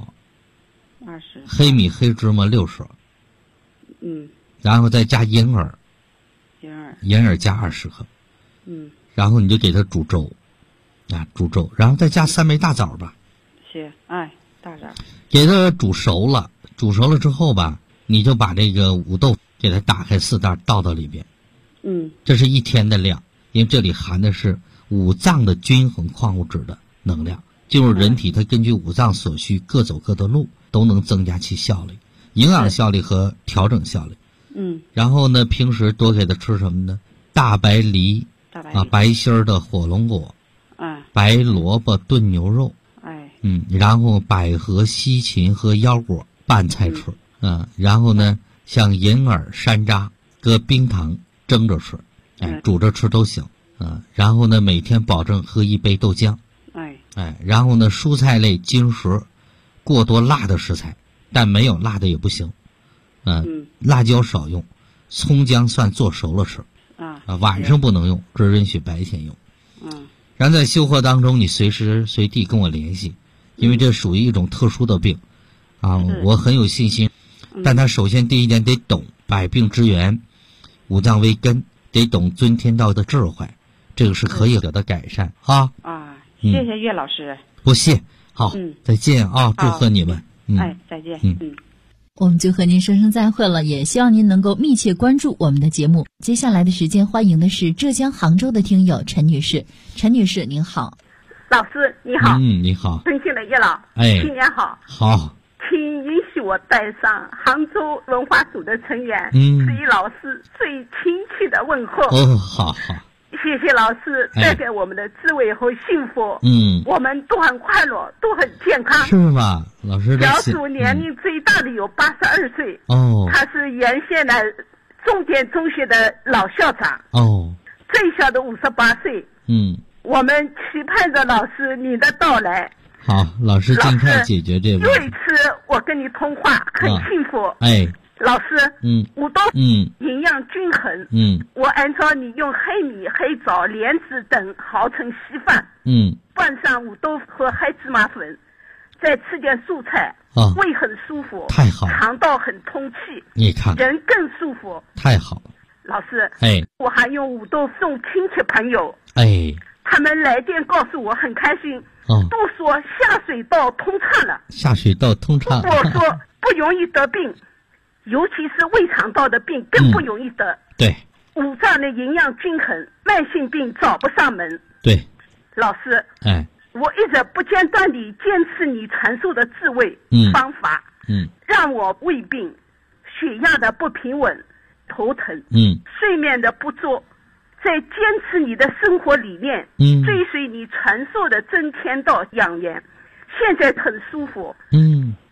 ，20， 黑米黑芝麻60。然后再加银耳加20克。然后你就给它煮粥，煮粥，然后再加3枚大枣吧。 行，大枣。 给它煮熟了之后吧，你就把这个五豆给它打开4袋倒到里边。这是1天的量，因为这里含的是五脏的均衡矿物质的能量，进入人体，它根据五脏所需各走各的路，都能增加其效力，营养效力和调整效力。然后呢，平时多给它吃什么呢？大白梨白心的火龙果，白萝卜炖牛肉，然后百合、西芹和腰果拌菜吃。然后呢，像银耳、山楂搁冰糖蒸着吃，煮着吃都行。然后呢，每天保证喝1杯豆浆。然后呢，蔬菜类精食，过多辣的食材，但没有辣的也不行。辣椒少用，葱姜蒜做熟了吃。晚上不能用，只允许白天用。然后在修和当中，你随时随地跟我联系，因为这属于一种特殊的病我很有信心。但他首先第一点得懂百病之源，五脏为根，得懂尊天道的智慧，这个是可以得到改善谢谢岳老师。 不谢，好，再见祝贺你们。 再见。 我们就和您说声再会了，也希望您能够密切关注我们的节目。接下来的时间，欢迎的是浙江杭州的听友陈女士。陈女士您好。 老师你好。 你好。 尊敬的岳老，新年好。 好。 请允许我带上杭州文化组的成员致以老师最亲切的问候。 好。 谢谢老师带给我们的智慧和幸福。我们都很快乐，都很健康。 是吗？老师小组年龄最大的有82岁。他是原县的重点中学的老校长。最小的58岁。我们期盼着老师你的到来。 好，老师尽快解决这个问题。 又一次我跟你通话，很幸福。老师，五豆营养均衡。我按照你用黑米、黑枣、莲子等熬成稀饭。拌上五豆和黑芝麻粉，再吃点蔬菜，胃很舒服。 太好了， 肠道很通气。 你看， 人更舒服。 太好了， 老师。我还用五豆送亲戚朋友。他们来电告诉我很开心。都说下水道通畅了。 下水道通畅。 我说不容易得病。尤其是胃肠道的病更不容易得。 对。 五脏的营养均衡，慢性病找不上门。 对。 老师，我一直不间断地坚持你传授的智慧方法，让我胃病、血压的不平稳、头疼，睡眠的不足，在坚持你的生活理念，追随你传授的真天道养元，现在很舒服。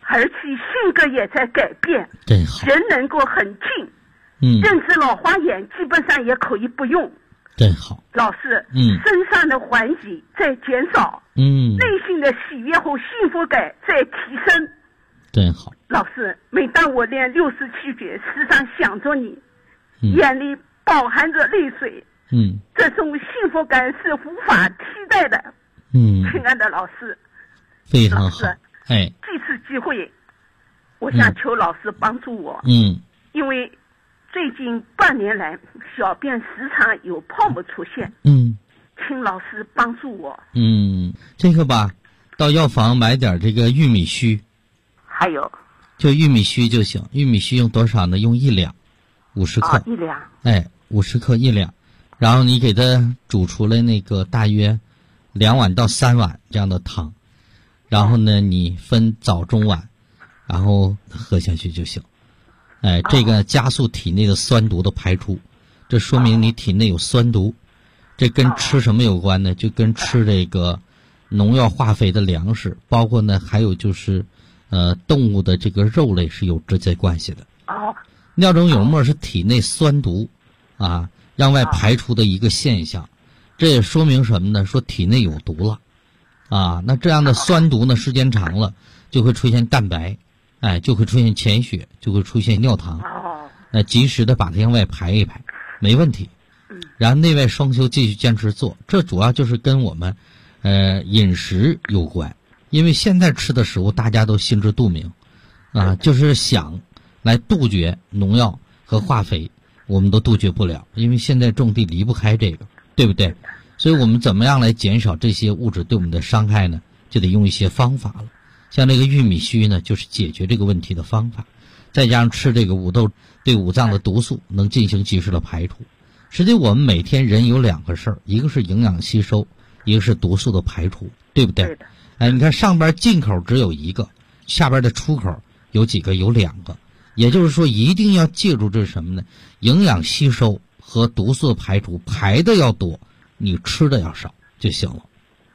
而且性格也在改变， 真好， 人能够很静，认知老花眼基本上也可以不用， 真好。 老师，身上的欢喜在减少，内心的喜悦和幸福感在提升， 真好。 老师，每当我练67诀，时常想着你，眼里饱含着泪水，这种幸福感是无法替代的，亲爱的老师， 非常好。哎， 这次机会，我想求老师帮助我，因为最近半年来小便时常有泡沫出现，请老师帮助我。 这个吧，到药房买点这个玉米须， 还有就玉米须就行。玉米须用多少呢？用1两，50克。 1两。 哎，50克1两，然后你给它煮出来那个大约2碗到3碗这样的汤，然后呢，你分早中晚，然后喝下去就行。哎，这个加速体内的酸毒的排出，这说明你体内有酸毒。这跟吃什么有关呢？就跟吃这个农药化肥的粮食，包括呢还有就是动物的这个肉类是有直接关系的。尿中有沫是体内酸毒啊让外排出的一个现象，这也说明什么呢？说体内有毒了啊。那这样的酸毒呢，时间长了就会出现蛋白，哎，就会出现潜血，就会出现尿糖。那及时的把它向外排一排，没问题。然后内外双修继续坚持做，这主要就是跟我们饮食有关。因为现在吃的食物大家都心知肚明啊，就是想来杜绝农药和化肥，我们都杜绝不了，因为现在种地离不开这个，对不对？所以我们怎么样来减少这些物质对我们的伤害呢？就得用一些方法了。像这个玉米须呢，就是解决这个问题的方法，再加上吃这个五豆，对五脏的毒素能进行及时的排除。实际我们每天人有2个事儿，一个是营养吸收，一个是毒素的排除，对不对？ 对的。 哎，你看上边进口只有1个，下边的出口有几个？有2个。也就是说，一定要记住这是什么呢？营养吸收和毒素的排除，排的要多，你吃的要少就行了。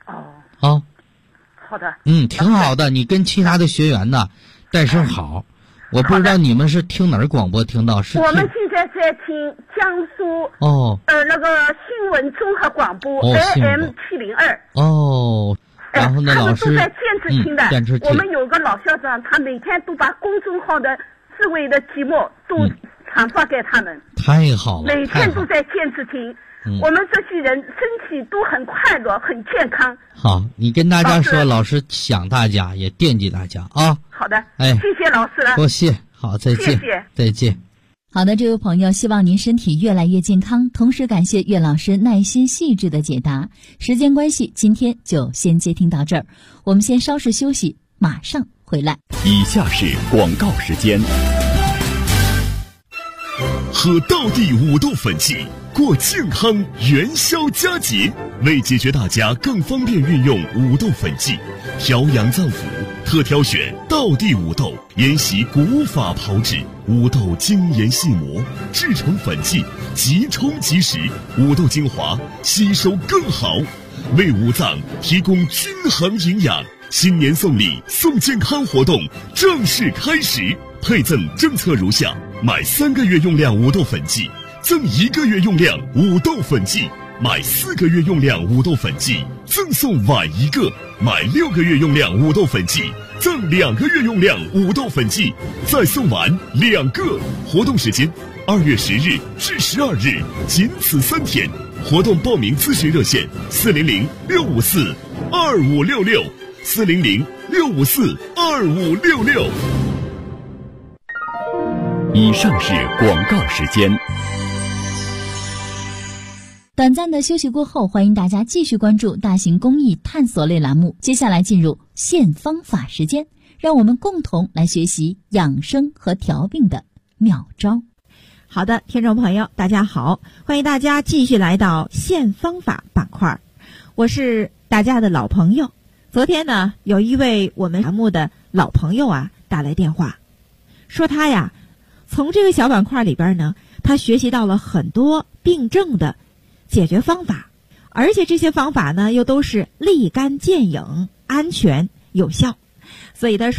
好的。 挺好的。你跟其他的学员呢带声好。我不知道你们是听哪儿广播听到？是我们现在在听江苏那个新闻综合广播 AM702。 然后呢，老师他们都在坚持听的。我们有个老校长，他每天都把公众号的智慧的节目都传发给他们。 太好了， 每天都在坚持听。我们这些人身体都很快乐，很健康。 好，你跟大家说，老师想大家，也惦记大家啊。 好的，谢谢老师了。 多谢，好，再见。 谢谢， 再见。 好的，这位朋友，希望您身体越来越健康，同时感谢岳老师耐心细致的解答。时间关系，今天就先接听到这儿，我们先稍事休息，马上回来。 以下是广告时间。喝道地五豆粉剂，过健康元宵佳节。为解决大家更方便运用五豆粉剂，调养脏腑，特挑选道地五豆，沿袭古法炮制，五豆精研细磨，制成粉剂，即冲即食，五豆精华吸收更好，为五脏提供均衡营养。新年送礼送健康活动正式开始，配赠政策如下：买3个月用量五豆粉剂，赠1个月用量五豆粉剂；买4个月用量五豆粉剂，赠送碗1个；买6个月用量五豆粉剂，赠2个月用量五豆粉剂，再送碗2个。活动时间2月10日至12日，仅此3天。活动报名咨询热线：400-654-2566，400-654-2566。以上是广告时间。 短暂的休息过后，欢迎大家继续关注大型公益探索类栏目。接下来进入现方法时间，让我们共同来学习养生和调病的妙招。 好的，听众朋友大家好，欢迎大家继续来到现方法板块。我是大家的老朋友。昨天呢，有一位我们栏目的老朋友打来电话，说他呀从这个小板块里边呢，他学习到了很多病症的解决方法，而且这些方法呢又都是立竿见影、安全有效。所以他说呀，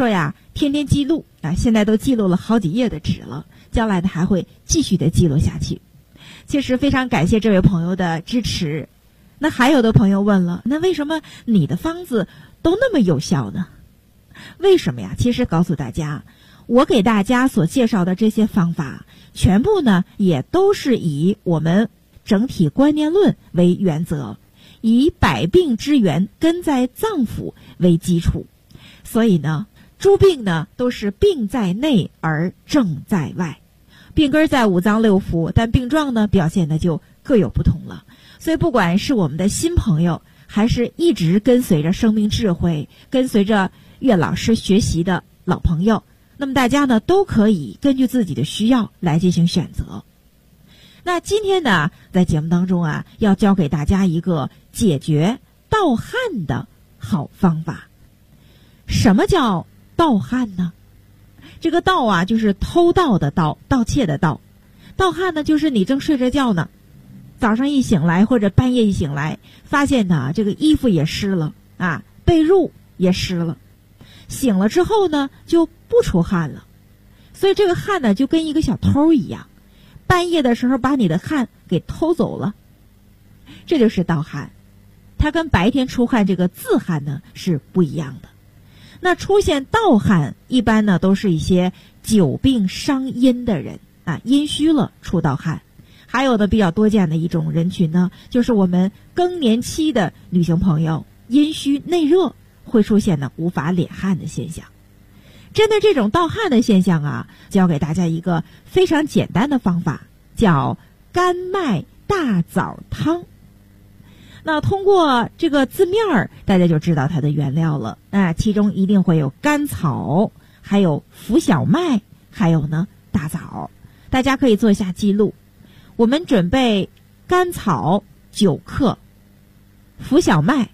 天天记录啊，现在都记录了好几页的纸了，将来呢还会继续的记录下去。确实非常感谢这位朋友的支持。那还有的朋友问了，那为什么你的方子都那么有效呢？为什么呀？其实告诉大家，我给大家所介绍的这些方法，全部呢也都是以我们整体观念论为原则，以百病之源根在脏腑为基础。所以呢，诸病呢都是病在内而症在外，病根在五脏六腑，但病状呢表现的就各有不同了。所以不管是我们的新朋友，还是一直跟随着生命智慧，跟随着岳老师学习的老朋友，那么大家呢都可以根据自己的需要来进行选择。那今天呢，在节目当中啊，要教给大家一个解决盗汗的好方法。什么叫盗汗呢？这个盗啊，就是偷盗的盗，盗窃的盗。盗汗呢，就是你正睡着觉呢，早上一醒来或者半夜一醒来，发现呢这个衣服也湿了啊，被褥也湿了，醒了之后呢就不出汗了，所以这个汗呢就跟一个小偷一样，半夜的时候把你的汗给偷走了，这就是盗汗。它跟白天出汗这个自汗呢是不一样的。那出现盗汗一般呢都是一些久病伤阴的人啊，阴虚了出盗汗。还有的比较多见的一种人群呢，就是我们更年期的女性朋友，阴虚内热会出现呢无法敛汗的现象。针对这种盗汗的现象啊，教给大家一个非常简单的方法，叫甘麦大枣汤。那通过这个字面儿，大家就知道它的原料了啊，其中一定会有甘草，还有浮小麦，还有呢大枣。大家可以做一下记录。我们准备甘草9克，浮小麦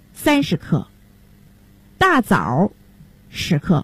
30克，大枣10克。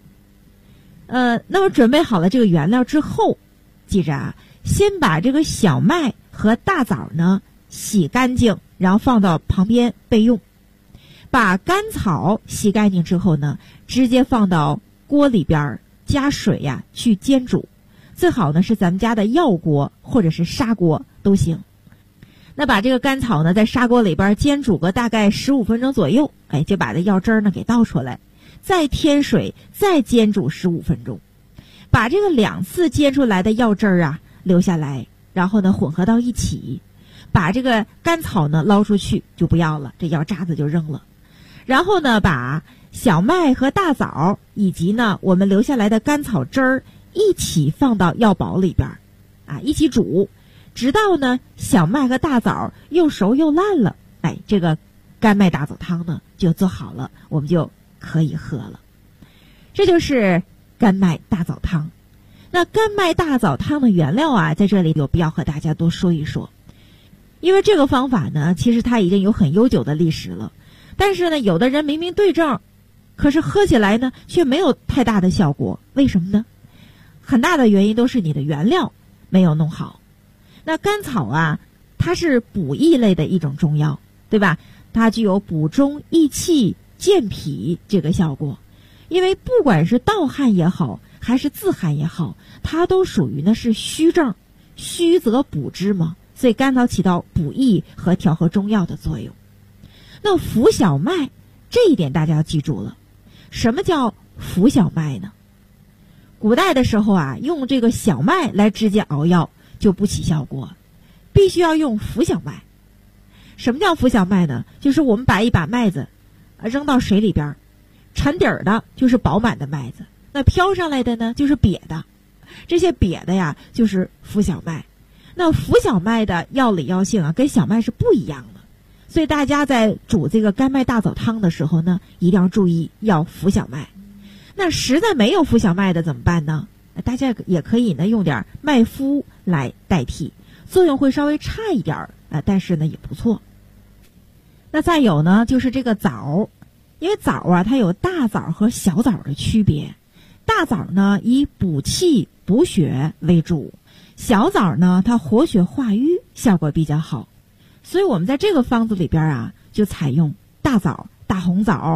那么准备好了这个原料之后，记着啊，先把这个小麦和大枣呢洗干净，然后放到旁边备用。把甘草洗干净之后呢，直接放到锅里边加水呀去煎煮。最好呢是咱们家的药锅或者是砂锅都行。那把这个甘草呢在砂锅里边煎煮个大概15分钟左右，就把这药汁呢给倒出来，再添水，再煎煮15分钟。把这个2次煎出来的药汁啊留下来，然后呢混合到一起，把这个甘草呢捞出去就不要了，这药渣子就扔了。然后呢把小麦和大枣以及呢我们留下来的甘草汁儿一起放到药煲里边啊，一起煮，直到呢小麦和大枣又熟又烂了，这个甘麦大枣汤呢就做好了，我们就可以喝了。这就是甘麦大枣汤。那甘麦大枣汤的原料啊，在这里有必要和大家多说一说。因为这个方法呢，其实它已经有很悠久的历史了，但是呢有的人明明对症，可是喝起来呢却没有太大的效果。为什么呢？很大的原因都是你的原料没有弄好。那甘草啊，它是补益类的一种中药，对吧？它具有补中益气健脾这个效果。因为不管是盗汗也好，还是自汗也好，它都属于呢是虚症，虚则补之嘛，所以甘草起到补益和调和中药的作用。那浮小麦这一点大家要记住了。什么叫浮小麦呢？古代的时候啊，用这个小麦来直接熬药就不起效果，必须要用浮小麦。什么叫浮小麦呢？就是我们把一把麦子扔到水里边，沉底儿的就是饱满的麦子，那飘上来的呢就是瘪的，这些瘪的呀就是浮小麦。那浮小麦的药理药性啊跟小麦是不一样的，所以大家在煮这个甘麦大枣汤的时候呢，一定要注意要浮小麦。那实在没有浮小麦的怎么办呢？大家也可以呢用点麦麸来代替，作用会稍微差一点但是呢也不错。那再有呢就是这个枣，因为枣啊它有大枣和小枣的区别。大枣呢以补气补血为主，小枣呢它活血化瘀效果比较好，所以我们在这个方子里边啊就采用大枣、大红枣、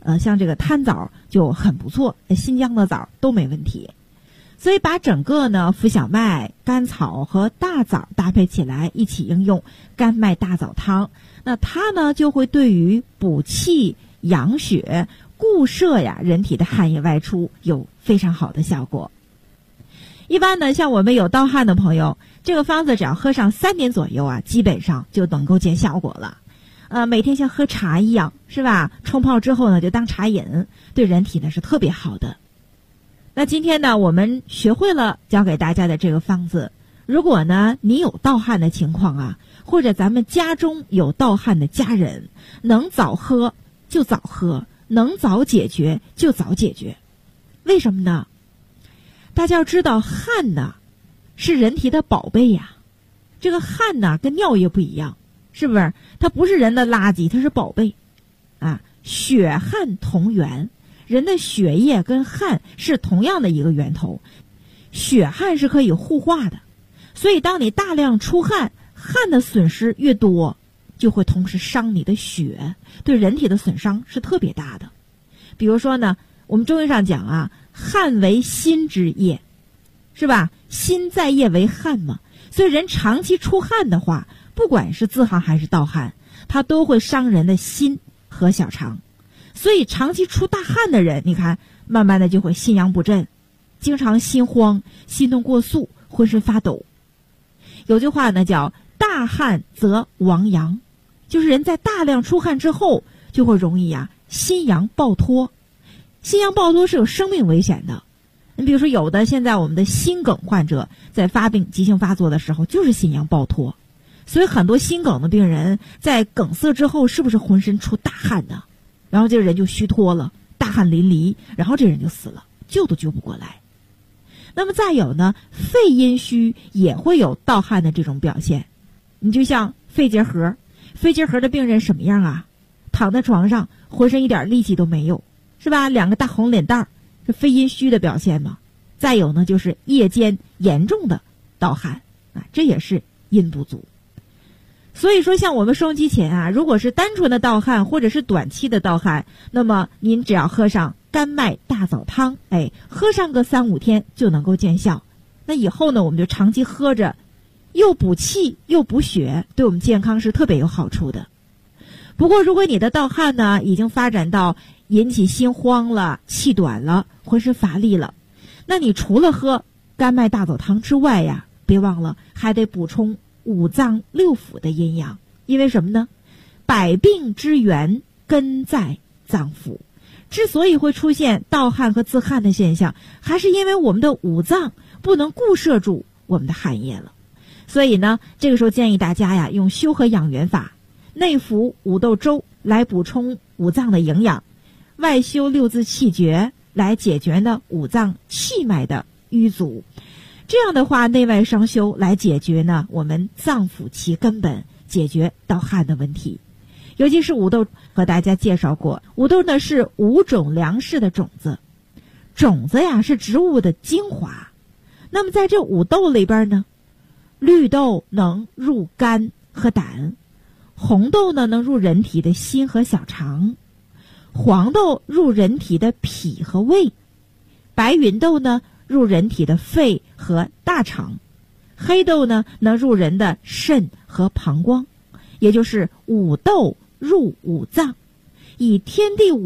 像这个贪枣就很不错，新疆的枣都没问题。所以把整个呢浮小麦、甘草和大枣搭配起来一起应用甘麦大枣汤，那它呢就会对于补气、养血、固摄呀人体的汗液外出有非常好的效果。一般呢，像我们有盗汗的朋友，这个方子只要喝上3年左右啊，基本上就能够见效果了。每天像喝茶一样，是吧？冲泡之后呢，就当茶饮，对人体呢是特别好的。那今天呢，我们学会了教给大家的这个方子，如果呢你有盗汗的情况啊，或者咱们家中有盗汗的家人，能早喝就早喝，能早解决就早解决。为什么呢？大家要知道，汗呢是人体的宝贝呀。这个汗呢跟尿液不一样，是不是？它不是人的垃圾，它是宝贝啊。血汗同源，人的血液跟汗是同样的一个源头，血汗是可以互化的。所以当你大量出汗，汗的损失越多，就会同时伤你的血，对人体的损伤是特别大的。比如说呢，我们中医上讲啊，汗为心之液，是吧？心在液为汗嘛。所以人长期出汗的话，不管是自汗还是盗汗，它都会伤人的心和小肠。所以长期出大汗的人，你看慢慢的就会心阳不振，经常心慌、心动过速、浑身发抖。有句话呢叫大汗则亡阳，就是人在大量出汗之后就会容易心阳暴脱。心阳暴脱是有生命危险的。你比如说有的现在我们的心梗患者在发病急性发作的时候就是心阳暴脱，所以很多心梗的病人在梗塞之后是不是浑身出大汗呢？然后这个人就虚脱了，大汗淋漓，然后这人就死了，救都救不过来。那么再有呢，肺阴虚也会有盗汗的这种表现。你就像肺结核的病人什么样啊？躺在床上浑身一点力气都没有，是吧？两个大红脸蛋儿，是肺阴虚的表现嘛。再有呢，就是夜间严重的盗汗这也是阴不足。所以说像我们收音机前如果是单纯的盗汗或者是短期的盗汗，那么您只要喝上甘麦大枣汤，喝上个3-5天就能够见效。那以后呢，我们就长期喝着，又补气又补血，对我们健康是特别有好处的。不过如果你的盗汗呢已经发展到引起心慌了、气短了、浑身乏力了，那你除了喝甘麦大枣汤之外别忘了还得补充5脏6腑的阴阳。因为什么呢？百病之源根在脏腑。之所以会出现盗汗和自汗的现象，还是因为我们的5脏不能固摄住我们的汗液了。所以呢，这个时候建议大家用修和养元法，内服五豆粥来补充5脏的营养，外修6字气诀来解决呢5脏气脉的瘀阻。这样的话，内外双修来解决呢我们脏腑其根本，解决盗汗的问题。尤其是五豆，和大家介绍过，五豆呢是5种粮食的种子，种子是植物的精华。那么在这5豆里边呢，绿豆能入肝和胆，红豆呢能入人体的心和小肠，黄豆入人体的脾和胃，白芸豆呢入人体的肺和大肠，黑豆呢能入人的肾和膀胱。也就是5豆入5脏，以天地